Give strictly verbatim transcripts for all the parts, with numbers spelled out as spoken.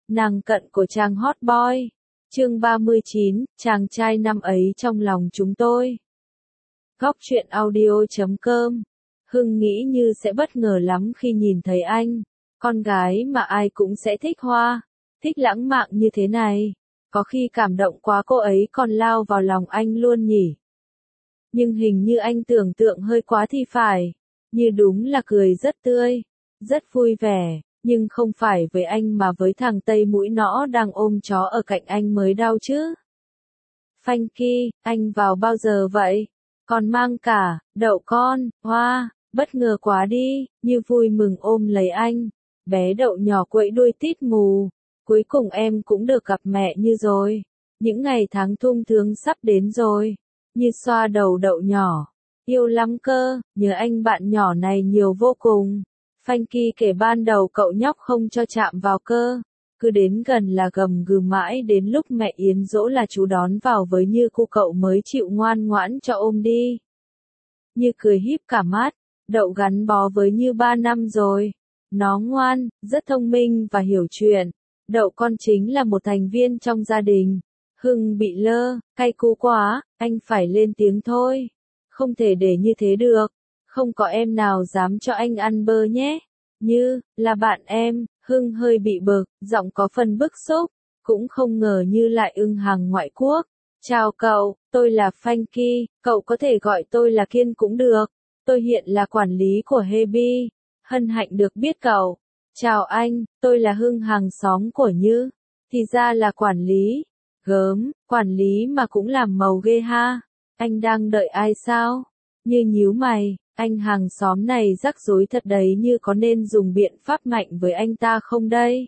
Nàng cận của chàng hot boy. Chương ba mươi chín, chàng trai năm ấy trong lòng chúng tôi. Góc truyện audio chấm com. Hưng nghĩ như sẽ bất ngờ lắm khi nhìn thấy anh. Con gái mà ai cũng sẽ thích hoa, thích lãng mạn như thế này. Có khi cảm động quá cô ấy còn lao vào lòng anh luôn nhỉ. Nhưng hình như anh tưởng tượng hơi quá thì phải. Như đúng là cười rất tươi, rất vui vẻ. Nhưng không phải với anh mà với thằng Tây mũi nõ đang ôm chó ở cạnh anh mới đau chứ. Frankie, anh vào bao giờ vậy? Còn mang cả, đậu con, hoa, bất ngờ quá đi, như vui mừng ôm lấy anh. Bé đậu nhỏ quẫy đuôi tít mù. Cuối cùng em cũng được gặp mẹ như rồi. Những ngày tháng thung thương sắp đến rồi. Như xoa đầu đậu nhỏ. Yêu lắm cơ, nhớ anh bạn nhỏ này nhiều vô cùng. Frankie kể ban đầu cậu nhóc không cho chạm vào cơ, cứ đến gần là gầm gừ mãi đến lúc mẹ Yến dỗ là chú đón vào với Như cô cậu mới chịu ngoan ngoãn cho ôm đi. Như cười híp cả mắt, đậu gắn bó với Như ba năm rồi. Nó ngoan, rất thông minh và hiểu chuyện. Đậu con chính là một thành viên trong gia đình. Hưng bị lơ, cay cú quá, anh phải lên tiếng thôi. Không thể để như thế được. Không có em nào dám cho anh ăn bơ nhé. Như, là bạn em, Hưng hơi bị bực, giọng có phần bức xúc. Cũng không ngờ Như lại ưng hàng ngoại quốc. Chào cậu, tôi là Frankie, cậu có thể gọi tôi là Kiên cũng được. Tôi hiện là quản lý của Happy. Hân hạnh được biết cậu. Chào anh, tôi là Hưng hàng xóm của Như. Thì ra là quản lý. Gớm, quản lý mà cũng làm màu ghê ha. Anh đang đợi ai sao? Như nhíu mày. Anh hàng xóm này rắc rối thật đấy, Như có nên dùng biện pháp mạnh với anh ta không đây?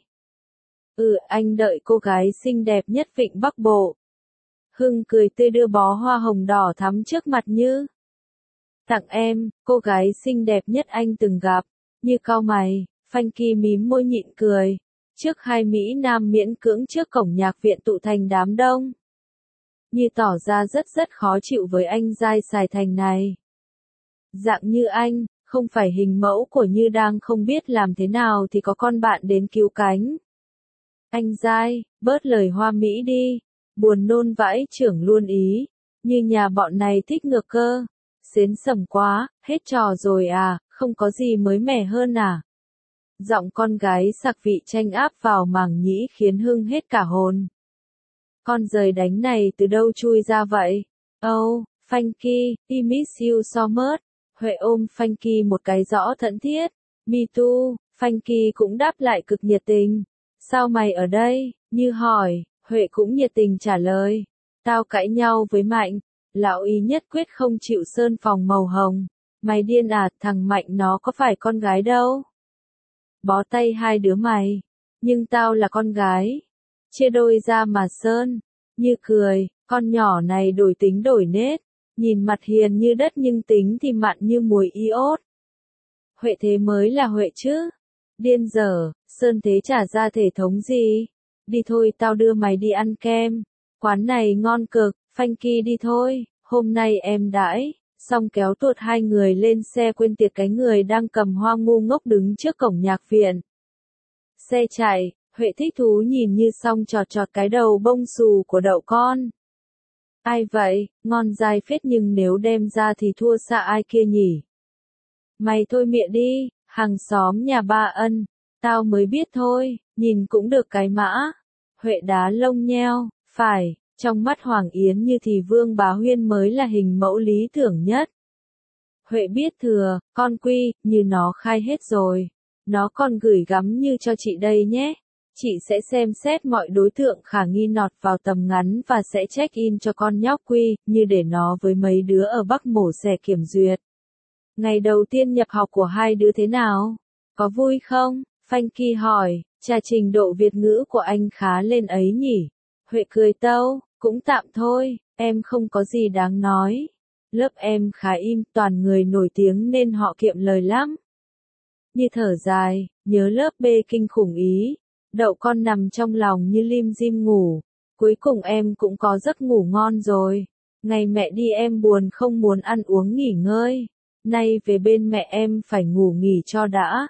Ừ, anh đợi cô gái xinh đẹp nhất Vịnh Bắc Bộ. Hưng cười tươi đưa bó hoa hồng đỏ thắm trước mặt Như. Tặng em, cô gái xinh đẹp nhất anh từng gặp. Như cau mày, Frankie mím môi nhịn cười. Trước hai Mỹ Nam miễn cưỡng trước cổng nhạc viện tụ thành đám đông. Như tỏ ra rất rất khó chịu với anh dai xài thành này. Dạng như anh, không phải hình mẫu của Như đang không biết làm thế nào thì có con bạn đến cứu cánh. Anh dai, bớt lời hoa mỹ đi. Buồn nôn vãi trưởng luôn ý. Như nhà bọn này thích ngược cơ. Xến sẩm quá, hết trò rồi à, không có gì mới mẻ hơn à. Giọng con gái sặc vị chanh áp vào màng nhĩ khiến Hưng hết cả hồn. Con giời đánh này từ đâu chui ra vậy? Oh, Frankie, I miss you so much. Huệ ôm Frankie một cái rõ thẫn thiết. Me too, Frankie cũng đáp lại cực nhiệt tình. Sao mày ở đây? Như hỏi, Huệ cũng nhiệt tình trả lời. Tao cãi nhau với Mạnh. Lão ý nhất quyết không chịu sơn phòng màu hồng. Mày điên à, thằng Mạnh nó có phải con gái đâu. Bó tay hai đứa mày. Nhưng tao là con gái. Chia đôi ra mà sơn. Như cười, con nhỏ này đổi tính đổi nết. Nhìn mặt hiền như đất nhưng tính thì mặn như mùi iốt. Huệ thế mới là Huệ chứ. Điên dở, sơn thế trả ra thể thống gì. Đi thôi, tao đưa mày đi ăn kem. Quán này ngon cực, Frankie đi thôi, hôm nay em đãi. Xong kéo tuột hai người lên xe quên tiệt cái người đang cầm hoa ngu ngốc đứng trước cổng nhạc viện. Xe chạy, Huệ thích thú nhìn Như xong chọt chọt cái đầu bông xù của đậu con. Ai vậy, ngon dai phết nhưng nếu đem ra thì thua xa ai kia nhỉ? Mày thôi mẹ đi, hàng xóm nhà ba Ân, tao mới biết thôi, nhìn cũng được cái mã. Huệ đá lông nheo, phải, trong mắt Hoàng Yến Như thì Vương Bá Huyên mới là hình mẫu lý tưởng nhất. Huệ biết thừa, con Quy, Như nó khai hết rồi. Nó còn gửi gắm Như cho chị đây nhé. Chị sẽ xem xét mọi đối tượng khả nghi nọt vào tầm ngắn và sẽ check-in cho con nhóc Quy, Như để nó với mấy đứa ở Bắc mổ xẻ kiểm duyệt. Ngày đầu tiên nhập học của hai đứa thế nào? Có vui không? Frankie hỏi, chà trình độ Việt ngữ của anh khá lên ấy nhỉ? Huệ cười tâu, cũng tạm thôi, em không có gì đáng nói. Lớp em khá im, toàn người nổi tiếng nên họ kiệm lời lắm. Như thở dài, nhớ lớp B kinh khủng ý. Đậu con nằm trong lòng như lim dim ngủ. Cuối cùng em cũng có giấc ngủ ngon rồi. Ngày mẹ đi em buồn không muốn ăn uống nghỉ ngơi. Nay về bên mẹ em phải ngủ nghỉ cho đã.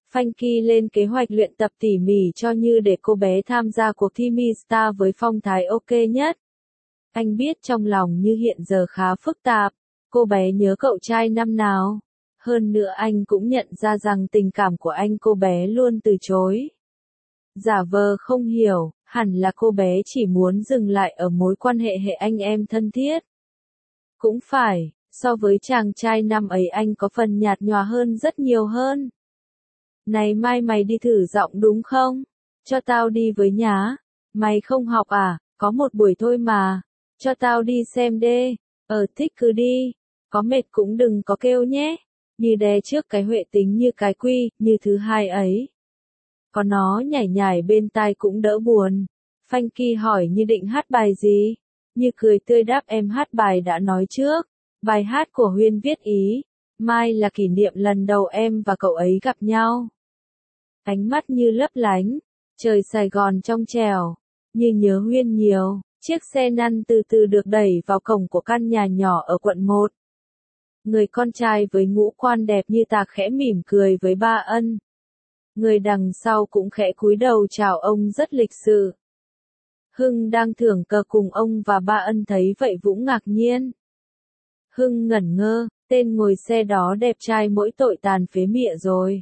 Funky lên kế hoạch luyện tập tỉ mỉ cho Như để cô bé tham gia cuộc thi Miss Star với phong thái ok nhất. Anh biết trong lòng Như hiện giờ khá phức tạp, cô bé nhớ cậu trai năm nào. Hơn nữa anh cũng nhận ra rằng tình cảm của anh cô bé luôn từ chối. Giả vờ không hiểu, hẳn là cô bé chỉ muốn dừng lại ở mối quan hệ hệ anh em thân thiết. Cũng phải, so với chàng trai năm ấy anh có phần nhạt nhòa hơn rất nhiều hơn. Này mai mày đi thử giọng đúng không? Cho tao đi với nhá. Mày không học à? Có một buổi thôi mà. Cho tao đi xem đê. Ờ thích cứ đi. Có mệt cũng đừng có kêu nhé. Như đè trước cái Huệ tính như cái Quy, như thứ hai ấy. Có nó nhảy nhảy bên tai cũng đỡ buồn. Funky hỏi Như định hát bài gì? Như cười tươi đáp em hát bài đã nói trước. Bài hát của Huyên viết ý. Mai là kỷ niệm lần đầu em và cậu ấy gặp nhau. Ánh mắt Như lấp lánh. Trời Sài Gòn trong trẻo. Như nhớ Huyên nhiều. Chiếc xe lăn từ từ được đẩy vào cổng của căn nhà nhỏ ở quận một. Người con trai với ngũ quan đẹp như tạc khẽ mỉm cười với ba Ân. Người đằng sau cũng khẽ cúi đầu chào ông rất lịch sự. Hưng đang thưởng cờ cùng ông và ba Ân thấy vậy cũng ngạc nhiên. Hưng ngẩn ngơ, tên ngồi xe đó đẹp trai mỗi tội tàn phế mịa rồi.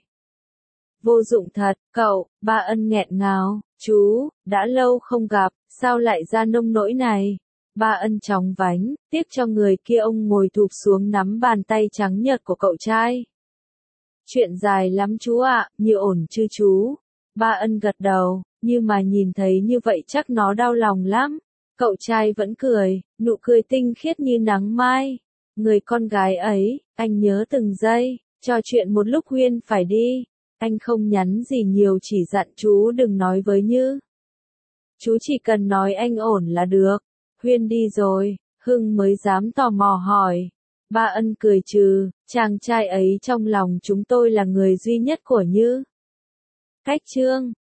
Vô dụng thật, cậu, ba Ân nghẹn ngào, chú, đã lâu không gặp, sao lại ra nông nỗi này? Ba Ân chóng vánh, tiếc cho người kia ông ngồi thụp xuống nắm bàn tay trắng nhợt của cậu trai. Chuyện dài lắm chú ạ, Như ổn chứ chú? Ba Ân gật đầu, nhưng mà nhìn thấy như vậy chắc nó đau lòng lắm. Cậu trai vẫn cười, nụ cười tinh khiết như nắng mai. Người con gái ấy, anh nhớ từng giây, trò chuyện một lúc Huyên phải đi. Anh không nhắn gì nhiều chỉ dặn chú đừng nói với Như. Chú chỉ cần nói anh ổn là được. Huyên đi rồi, Hưng mới dám tò mò hỏi. Ba Ân cười trừ, chàng trai ấy trong lòng chúng tôi là người duy nhất của Như. Cách chương